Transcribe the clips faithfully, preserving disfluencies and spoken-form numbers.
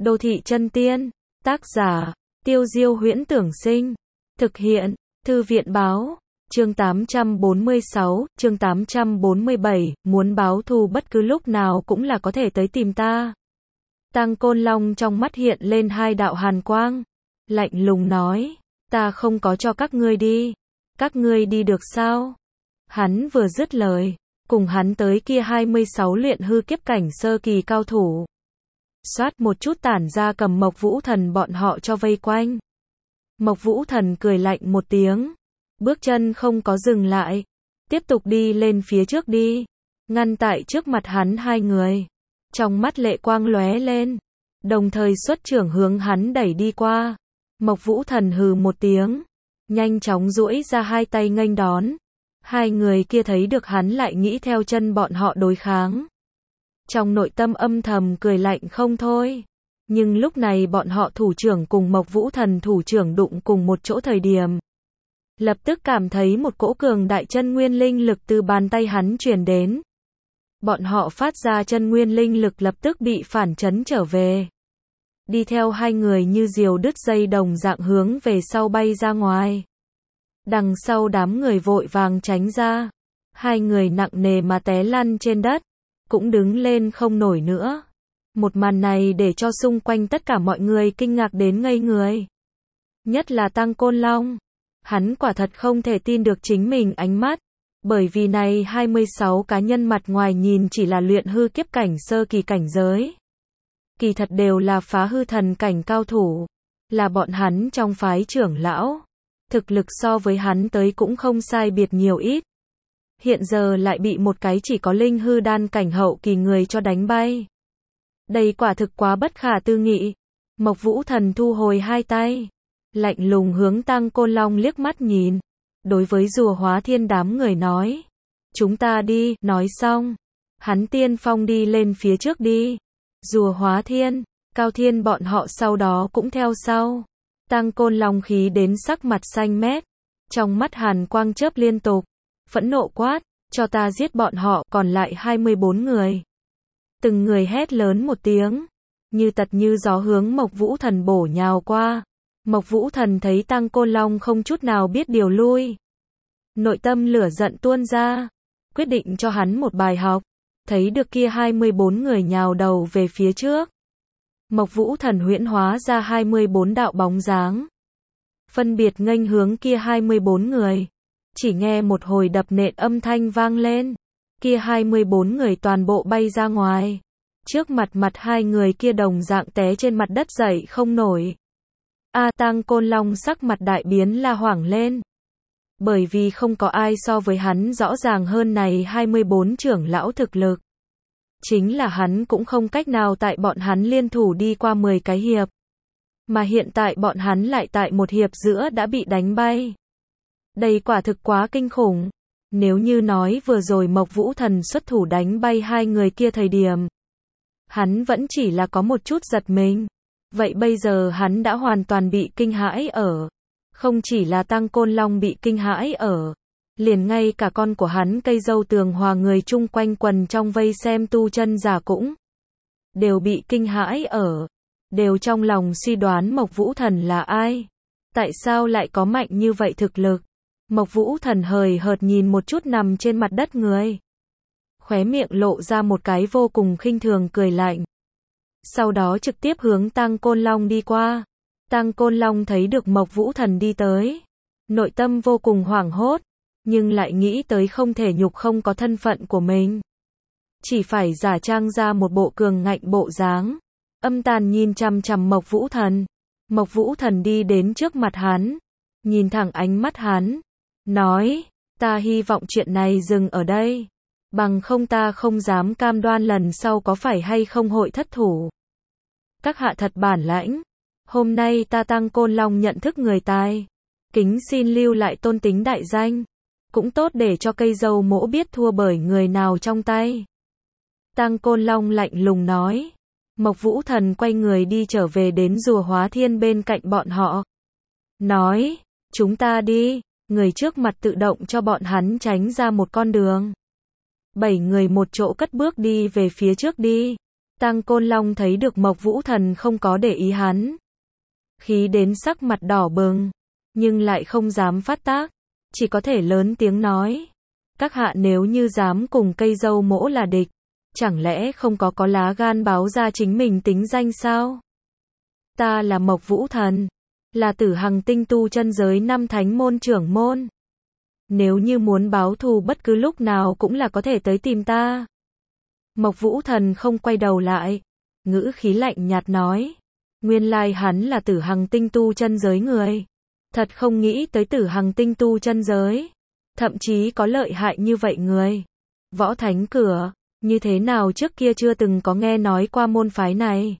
Đô thị chân tiên, tác giả, Tiêu Diêu Huyễn Tưởng Sinh, thực hiện, Thư viện báo, chương tám trăm bốn mươi sáu, chương tám trăm bốn mươi bảy, muốn báo thù bất cứ lúc nào cũng là có thể tới tìm ta. Tăng Côn Long trong mắt hiện lên hai đạo hàn quang, lạnh lùng nói, ta không có cho các ngươi đi, các ngươi đi được sao? Hắn vừa dứt lời, cùng hắn tới kia hai mươi sáu luyện hư kiếp cảnh sơ kỳ cao thủ. Xoát một chút tản ra cầm Mộc Vũ Thần bọn họ cho vây quanh. Mộc Vũ Thần cười lạnh một tiếng, bước chân không có dừng lại, tiếp tục đi lên phía trước đi, ngăn tại trước mặt hắn hai người. Trong mắt lệ quang lóe lên, đồng thời xuất trưởng hướng hắn đẩy đi qua. Mộc Vũ Thần hừ một tiếng, nhanh chóng duỗi ra hai tay nghênh đón. Hai người kia thấy được hắn lại nghĩ theo chân bọn họ đối kháng. Trong nội tâm âm thầm cười lạnh không thôi. Nhưng lúc này bọn họ thủ trưởng cùng Mộc Vũ Thần thủ trưởng đụng cùng một chỗ thời điểm. Lập tức cảm thấy một cỗ cường đại chân nguyên linh lực từ bàn tay hắn truyền đến. Bọn họ phát ra chân nguyên linh lực lập tức bị phản chấn trở về. Đi theo hai người như diều đứt dây đồng dạng hướng về sau bay ra ngoài. Đằng sau đám người vội vàng tránh ra. Hai người nặng nề mà té lăn trên đất, cũng đứng lên không nổi nữa. Một màn này để cho xung quanh tất cả mọi người kinh ngạc đến ngây người. Nhất là Tăng Côn Long. Hắn quả thật không thể tin được chính mình ánh mắt. Bởi vì này hai mươi sáu cá nhân mặt ngoài nhìn chỉ là luyện hư kiếp cảnh sơ kỳ cảnh giới. Kỳ thật đều là phá hư thần cảnh cao thủ. Là bọn hắn trong phái trưởng lão. Thực lực so với hắn tới cũng không sai biệt nhiều ít. Hiện giờ lại bị một cái chỉ có linh hư đan cảnh hậu kỳ người cho đánh bay. Đây quả thực quá bất khả tư nghị. Mộc Vũ Thần thu hồi hai tay, lạnh lùng hướng Tăng Côn Long liếc mắt nhìn. Đối với rùa hóa thiên đám người nói, chúng ta đi, nói xong. Hắn tiên phong đi lên phía trước đi. Rùa hóa thiên, Cao Thiên bọn họ sau đó cũng theo sau. Tăng Côn Long khí đến sắc mặt xanh mét. Trong mắt hàn quang chớp liên tục. Phẫn nộ quát, cho ta giết bọn họ, còn lại hai mươi bốn người. Từng người hét lớn một tiếng, như tật như gió hướng Mộc Vũ Thần bổ nhào qua. Mộc Vũ Thần thấy Tăng Côn Long không chút nào biết điều lui. Nội tâm lửa giận tuôn ra, quyết định cho hắn một bài học. Thấy được kia hai mươi bốn người nhào đầu về phía trước. Mộc Vũ Thần huyễn hóa ra hai mươi bốn đạo bóng dáng. Phân biệt nghênh hướng kia hai mươi bốn người. Chỉ nghe một hồi đập nện âm thanh vang lên. Kia hai mươi bốn người toàn bộ bay ra ngoài. Trước mặt mặt hai người kia đồng dạng té trên mặt đất dậy không nổi. A Tăng Côn Long sắc mặt đại biến la hoảng lên. Bởi vì không có ai so với hắn rõ ràng hơn này hai mươi bốn trưởng lão thực lực. Chính là hắn cũng không cách nào tại bọn hắn liên thủ đi qua mười cái hiệp. Mà hiện tại bọn hắn lại tại một hiệp giữa đã bị đánh bay. Đây quả thực quá kinh khủng. Nếu như nói vừa rồi Mộc Vũ Thần xuất thủ đánh bay hai người kia thời điểm, hắn vẫn chỉ là có một chút giật mình. Vậy bây giờ hắn đã hoàn toàn bị kinh hãi ở. Không chỉ là Tăng Côn Long bị kinh hãi ở. Liền ngay cả con của hắn Cây Dâu Tường Hòa người chung quanh quần trong vây xem tu chân giả cũng đều bị kinh hãi ở. Đều trong lòng suy đoán Mộc Vũ Thần là ai. Tại sao lại có mạnh như vậy thực lực. Mộc Vũ Thần hời hợt nhìn một chút nằm trên mặt đất người. Khóe miệng lộ ra một cái vô cùng khinh thường cười lạnh. Sau đó trực tiếp hướng Tăng Côn Long đi qua. Tăng Côn Long thấy được Mộc Vũ Thần đi tới. Nội tâm vô cùng hoảng hốt. Nhưng lại nghĩ tới không thể nhục không có thân phận của mình. Chỉ phải giả trang ra một bộ cường ngạnh bộ dáng. Âm tàn nhìn chằm chằm Mộc Vũ Thần. Mộc Vũ Thần đi đến trước mặt hắn. Nhìn thẳng ánh mắt hắn. Nói, ta hy vọng chuyện này dừng ở đây. Bằng không ta không dám cam đoan lần sau có phải hay không hội thất thủ. Các hạ thật bản lãnh. Hôm nay ta Tăng Côn Long nhận thức người tài. Kính xin lưu lại tôn tính đại danh. Cũng tốt để cho Cây Dâu Mỗ biết thua bởi người nào trong tay. Tăng Côn Long lạnh lùng nói. Mộc Vũ Thần quay người đi trở về đến rùa hóa thiên bên cạnh bọn họ. Nói, chúng ta đi. Người trước mặt tự động cho bọn hắn tránh ra một con đường. Bảy người một chỗ cất bước đi về phía trước đi. Tăng Côn Long thấy được Mộc Vũ Thần không có để ý hắn, khí đến sắc mặt đỏ bừng, nhưng lại không dám phát tác, chỉ có thể lớn tiếng nói, các hạ nếu như dám cùng cây dâu mỗ là địch, chẳng lẽ không có có lá gan báo ra chính mình tính danh sao? Ta là Mộc Vũ Thần, là Tử Hằng tinh tu chân giới năm thánh môn trưởng môn. Nếu như muốn báo thù bất cứ lúc nào cũng là có thể tới tìm ta. Mộc Vũ Thần không quay đầu lại, ngữ khí lạnh nhạt nói, nguyên lai hắn là Tử Hằng tinh tu chân giới người. Thật không nghĩ tới Tử Hằng tinh tu chân giới, thậm chí có lợi hại như vậy người. Võ Thánh Cửa, như thế nào trước kia chưa từng có nghe nói qua môn phái này.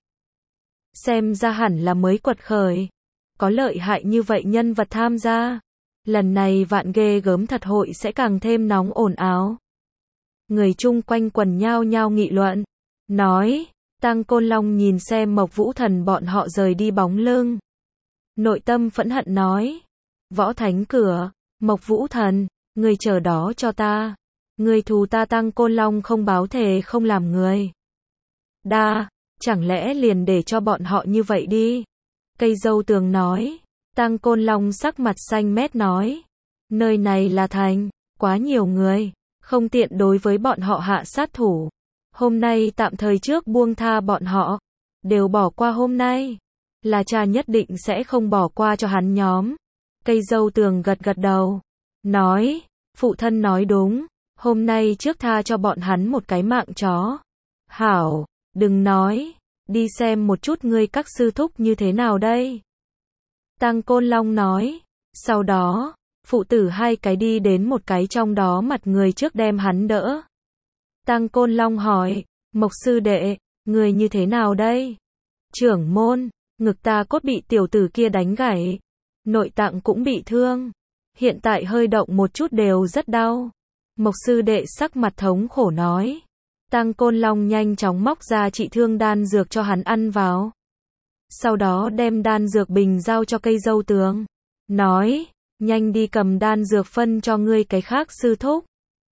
Xem ra hẳn là mới quật khởi, có lợi hại như vậy nhân vật tham gia. Lần này vạn ghê gớm thật hội sẽ càng thêm nóng ồn ào. Người chung quanh quần nhao nhao nghị luận, nói, Tăng Côn Long nhìn xem Mộc Vũ Thần bọn họ rời đi bóng lưng. Nội tâm phẫn hận nói, Võ Thánh Cửa, Mộc Vũ Thần, người chờ đó cho ta. Người thù ta Tăng Côn Long không báo thề không làm người. Đa, chẳng lẽ liền để cho bọn họ như vậy đi. Cây dâu tường nói, Tăng Côn Long sắc mặt xanh mét nói, nơi này là thành, quá nhiều người, không tiện đối với bọn họ hạ sát thủ. Hôm nay tạm thời trước buông tha bọn họ, đều bỏ qua hôm nay, là cha nhất định sẽ không bỏ qua cho hắn nhóm. Cây dâu tường gật gật đầu, nói, phụ thân nói đúng, hôm nay trước tha cho bọn hắn một cái mạng chó. Hảo, đừng nói, đi xem một chút ngươi các sư thúc như thế nào đây. Tăng Côn Long nói, sau đó, phụ tử hai cái đi đến một cái trong đó mặt người trước đem hắn đỡ. Tăng Côn Long hỏi, Mộc sư đệ, người như thế nào đây? Trưởng môn, ngực ta cốt bị tiểu tử kia đánh gãy, nội tạng cũng bị thương, hiện tại hơi động một chút đều rất đau. Mộc sư đệ sắc mặt thống khổ nói. Tăng Côn Long nhanh chóng móc ra trị thương đan dược cho hắn ăn vào. Sau đó đem đan dược bình giao cho cây dâu tường. Nói, nhanh đi cầm đan dược phân cho ngươi cái khác sư thúc.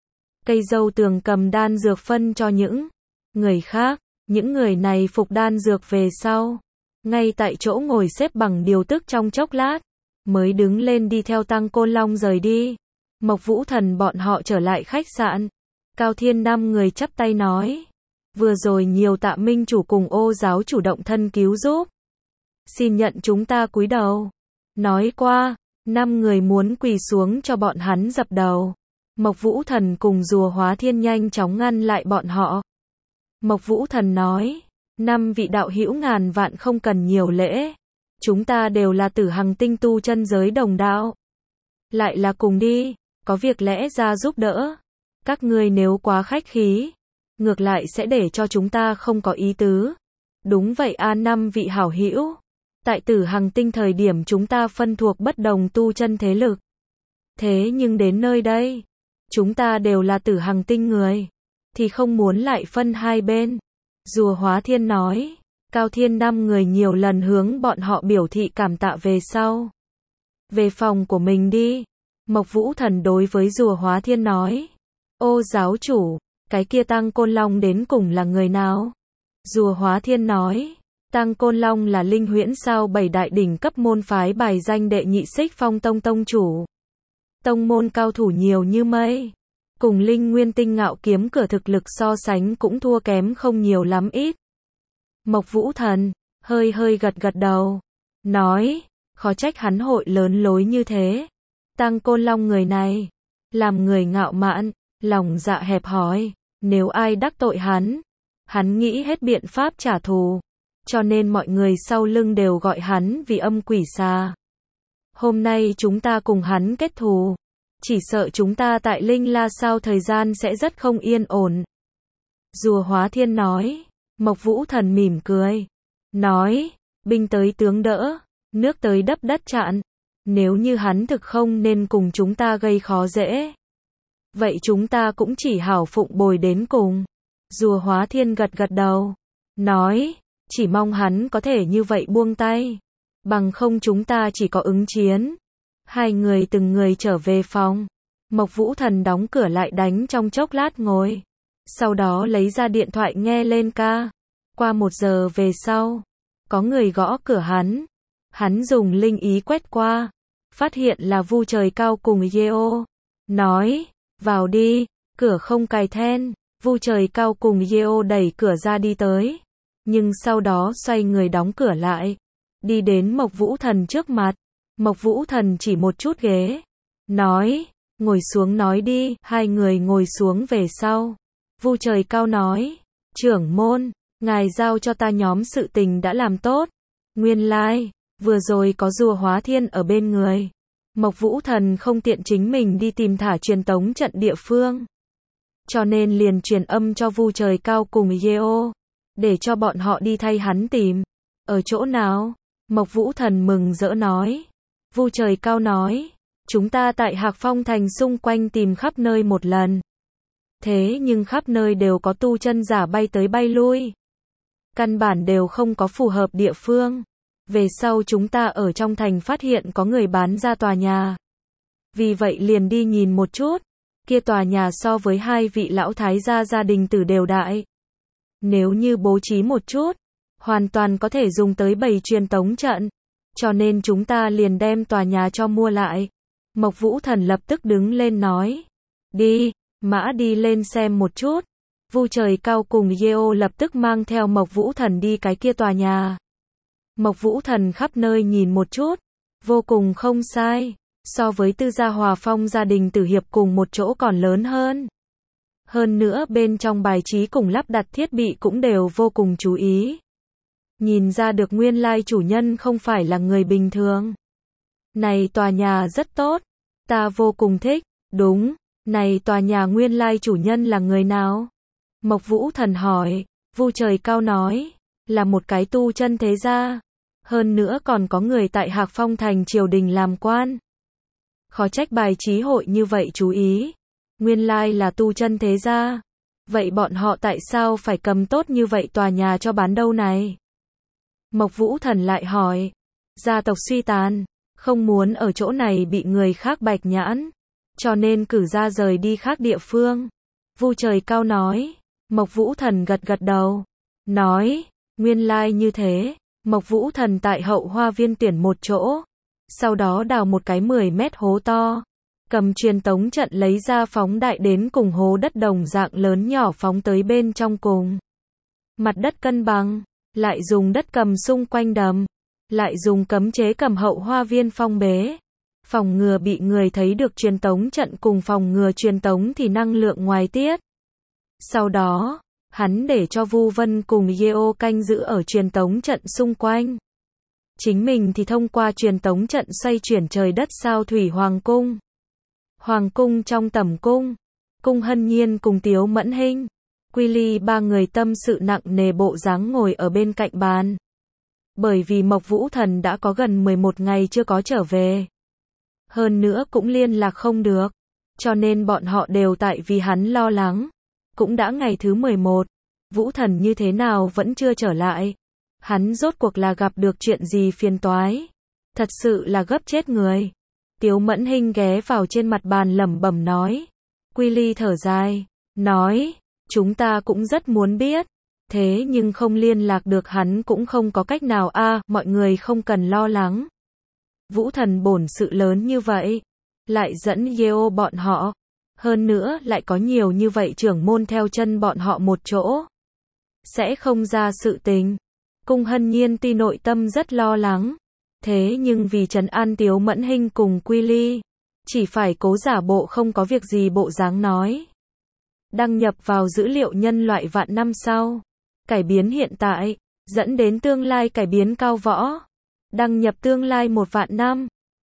Cây dâu tường cầm đan dược phân cho những người khác. Những người này phục đan dược về sau. Ngay tại chỗ ngồi xếp bằng điều tức trong chốc lát. Mới đứng lên đi theo Tăng Côn Long rời đi. Mộc Vũ Thần bọn họ trở lại khách sạn. Cao Thiên năm người chắp tay nói. Vừa rồi nhiều tạ minh chủ cùng ô giáo chủ động thân cứu giúp. Xin nhận chúng ta cúi đầu. Nói qua, năm người muốn quỳ xuống cho bọn hắn dập đầu. Mộc Vũ Thần cùng Rùa Hóa Thiên nhanh chóng ngăn lại bọn họ. Mộc Vũ Thần nói, năm vị đạo hữu ngàn vạn không cần nhiều lễ. Chúng ta đều là Tử Hằng tinh tu chân giới đồng đạo. Lại là cùng đi, có việc lẽ ra giúp đỡ. Các ngươi nếu quá khách khí, ngược lại sẽ để cho chúng ta không có ý tứ. Đúng vậy a năm vị hảo hữu. Tại Tử Hằng tinh thời điểm chúng ta phân thuộc bất đồng tu chân thế lực. Thế nhưng đến nơi đây, chúng ta đều là Tử Hằng tinh người, thì không muốn lại phân hai bên. Rùa Hóa Thiên nói, Cao Thiên năm người nhiều lần hướng bọn họ biểu thị cảm tạ về sau. Về phòng của mình đi. Mộc Vũ Thần đối với Rùa Hóa Thiên nói, ô giáo chủ, cái kia Tăng Côn Long đến cùng là người nào? Rùa Hóa Thiên nói, Tăng Côn Long là Linh Huyễn sao bảy đại đỉnh cấp môn phái bài danh đệ nhị Xích Phong Tông tông chủ. Tông môn cao thủ nhiều như mây, cùng Linh Nguyên Tinh Ngạo Kiếm Cửa thực lực so sánh cũng thua kém không nhiều lắm ít. Mộc Vũ Thần hơi hơi gật gật đầu, nói, khó trách hắn hội lớn lối như thế. Tăng Côn Long người này, làm người ngạo mạn, lòng dạ hẹp hòi, nếu ai đắc tội hắn, hắn nghĩ hết biện pháp trả thù, cho nên mọi người sau lưng đều gọi hắn vì âm quỷ xà. Hôm nay chúng ta cùng hắn kết thù, chỉ sợ chúng ta tại Linh La Sao thời gian sẽ rất không yên ổn. Rùa Hóa Thiên nói. Mộc Vũ Thần mỉm cười, nói, binh tới tướng đỡ, nước tới đắp đất chặn. Nếu như hắn thực không nên cùng chúng ta gây khó dễ, vậy chúng ta cũng chỉ hảo phụng bồi đến cùng. Rùa Hóa Thiên gật gật đầu, nói, chỉ mong hắn có thể như vậy buông tay, bằng không chúng ta chỉ có ứng chiến. Hai người từng người trở về phòng. Mộc Vũ Thần đóng cửa lại đánh trong chốc lát ngồi. Sau đó lấy ra điện thoại nghe lên ca. Qua một giờ về sau, có người gõ cửa hắn. Hắn dùng linh ý quét qua, phát hiện là Vu Trời Cao cùng Yeo. Nói, vào đi, cửa không cài then. Vu Trời Cao cùng Yeo đẩy cửa ra đi tới, nhưng sau đó xoay người đóng cửa lại, đi đến Mộc Vũ Thần trước mặt. Mộc Vũ Thần chỉ một chút ghế, nói, ngồi xuống nói đi. Hai người ngồi xuống về sau. Vu Trời Cao nói, trưởng môn, ngài giao cho ta nhóm sự tình đã làm tốt. Nguyên lai, vừa rồi có rùa hóa thiên ở bên người. Mộc Vũ Thần không tiện chính mình đi tìm thả truyền tống trận địa phương, cho nên liền truyền âm cho Vu Trời Cao cùng Yeo, để cho bọn họ đi thay hắn tìm. Ở chỗ nào? Mộc Vũ Thần mừng rỡ nói. Vu Trời Cao nói, chúng ta tại Hạc Phong Thành xung quanh tìm khắp nơi một lần. Thế nhưng khắp nơi đều có tu chân giả bay tới bay lui. Căn bản đều không có phù hợp địa phương. Về sau chúng ta ở trong thành phát hiện có người bán ra tòa nhà. Vì vậy liền đi nhìn một chút. Kia tòa nhà so với hai vị lão thái gia gia đình tử đều đại. Nếu như bố trí một chút, hoàn toàn có thể dùng tới bày truyền tống trận. Cho nên chúng ta liền đem tòa nhà cho mua lại. Mộc Vũ Thần lập tức đứng lên nói. Đi, mã đi lên xem một chút. Vu Trời Cao cùng Yeo lập tức mang theo Mộc Vũ Thần đi cái kia tòa nhà. Mộc Vũ Thần khắp nơi nhìn một chút, vô cùng không sai, so với Tư Gia Hòa Phong gia đình tử hiệp cùng một chỗ còn lớn hơn. Hơn nữa bên trong bài trí cùng lắp đặt thiết bị cũng đều vô cùng chú ý. Nhìn ra được nguyên lai chủ nhân không phải là người bình thường. Này tòa nhà rất tốt, ta vô cùng thích. Đúng, này tòa nhà nguyên lai chủ nhân là người nào? Mộc Vũ Thần hỏi. Vu Trời Cao nói, là một cái tu chân thế gia. Hơn nữa còn có người tại Hạc Phong Thành triều đình làm quan. Khó trách bài trí hội như vậy chú ý. Nguyên lai là tu chân thế gia. Vậy bọn họ tại sao phải cầm tốt như vậy tòa nhà cho bán đâu này? Mộc Vũ Thần lại hỏi. Gia tộc suy tàn, không muốn ở chỗ này bị người khác bạch nhãn, cho nên cử ra rời đi khác địa phương. Vu Trời Cao nói. Mộc Vũ Thần gật gật đầu, nói, nguyên lai như thế. Mộc Vũ Thần tại hậu hoa viên tuyển một chỗ, sau đó đào một cái mười mét hố to, cầm truyền tống trận lấy ra phóng đại đến cùng hố đất đồng dạng lớn nhỏ phóng tới bên trong cùng. Mặt đất cân bằng, lại dùng đất cầm xung quanh đầm, lại dùng cấm chế cầm hậu hoa viên phong bế, phòng ngừa bị người thấy được truyền tống trận cùng phòng ngừa truyền tống thì năng lượng ngoài tiết. Sau đó, hắn để cho Vu Vân cùng Yeo canh giữ ở truyền tống trận xung quanh. Chính mình thì thông qua truyền tống trận xoay chuyển trời đất sao thủy hoàng cung. Hoàng cung trong tẩm cung, Cung Hân Nhiên cùng Tiếu Mẫn Hinh, Quy Ly ba người tâm sự nặng nề bộ dáng ngồi ở bên cạnh bàn. Bởi vì Mộc Vũ Thần đã có gần mười một ngày chưa có trở về. Hơn nữa cũng liên lạc không được, cho nên bọn họ đều tại vì hắn lo lắng. Cũng đã ngày thứ mười một, Vũ Thần như thế nào vẫn chưa trở lại. Hắn rốt cuộc là gặp được chuyện gì phiền toái. Thật sự là gấp chết người. Tiếu Mẫn Hinh ghé vào trên mặt bàn lẩm bẩm nói. Quy Ly thở dài, nói, chúng ta cũng rất muốn biết. Thế nhưng không liên lạc được hắn cũng không có cách nào a à, mọi người không cần lo lắng. Vũ Thần bổn sự lớn như vậy, lại dẫn Yeo bọn họ. Hơn nữa lại có nhiều như vậy trưởng môn theo chân bọn họ một chỗ. Sẽ không ra sự tình. Cung Hân Nhiên tuy nội tâm rất lo lắng. Thế nhưng vì trấn an Tiếu Mẫn Hinh cùng Quy Ly, chỉ phải cố giả bộ không có việc gì bộ dáng nói. Đăng nhập vào dữ liệu nhân loại vạn năm sau. Cải biến hiện tại, dẫn đến tương lai cải biến cao võ. Đăng nhập tương lai một vạn năm.